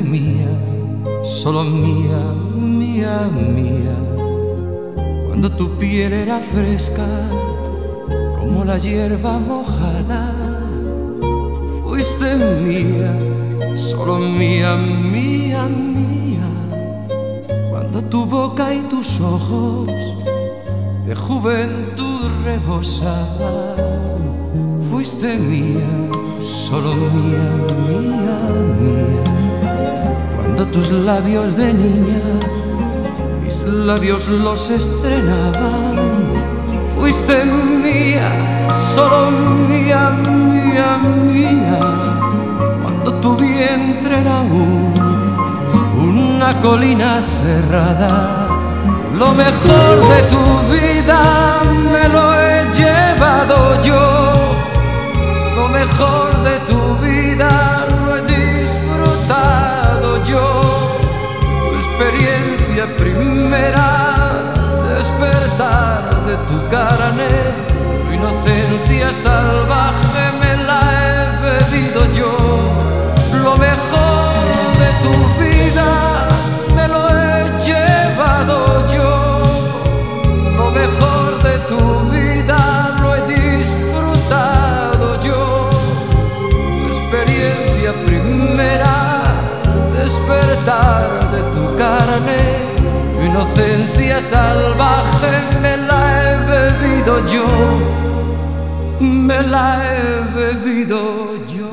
mía, solo mía, mía, mía. Cuando tu piel era fresca como la hierba mojada, fuiste mía, solo mía, mía, mía. Cuando tu boca y tus ojos de juventud rebosaban, fuiste mía, solo mía, mía, mía. Cuando tus labios de niña mis labios los estrenaban, fuiste mía, solo mía, mía, mía. Cuando tu vientre era una colina cerrada, lo mejor de tu vida me lo he llevado yo. Lo mejor de tu vida lo he disfrutado yo. Tu experiencia primera, despertar de tu carne, tu inocencia salvaje me la he bebido yo. Lo mejor de tu vida me lo he llevado yo. Lo mejor de tu vida lo he disfrutado yo. Tu experiencia primera, despertar de tu carne, tu inocencia salvaje me la he bebido yo. Me la he bebido yo.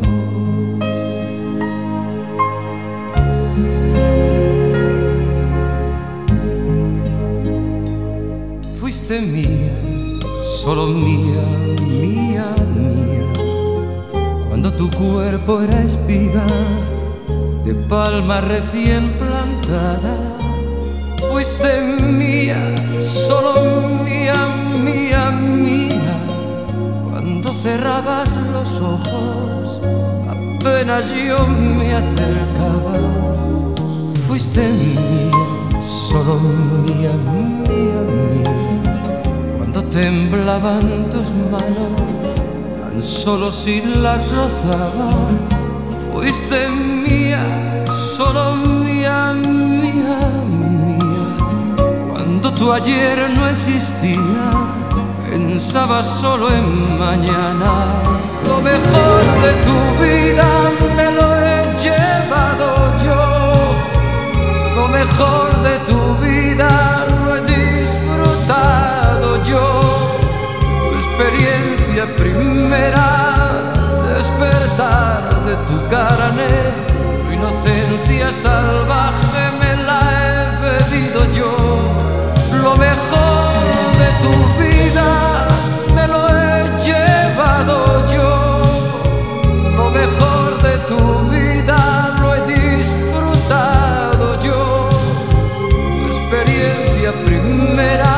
Fuiste mía, solo mía, mía, mía. Cuando tu cuerpo era espiga de palma recién plantada, fuiste mía, solo mía, mía, mía. Cuando cerrabas los ojos, apenas yo me acercaba, fuiste mía, solo mía, mía, mía. Cuando temblaban tus manos, tan solo si las rozaba, fuiste mía, solo mía, mía, mía. Cuando tu ayer no existía, pensaba solo en mañana. Lo mejor de tu vida me lo he llevado yo. Lo mejor de tu vida lo he disfrutado yo. Tu experiencia primera, despertar de tu carne, tu inocencia salvaje me la he bebido yo. Lo mejor de tu vida me lo he llevado yo. Lo mejor de tu vida lo he disfrutado yo. Tu experiencia primera,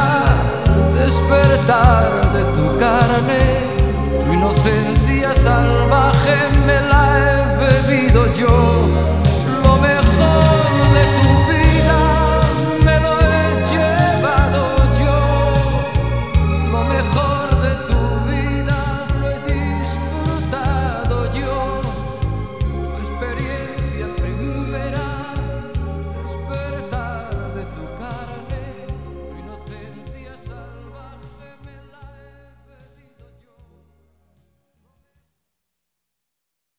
despertar de tu carne, tu inocencia salvaje me la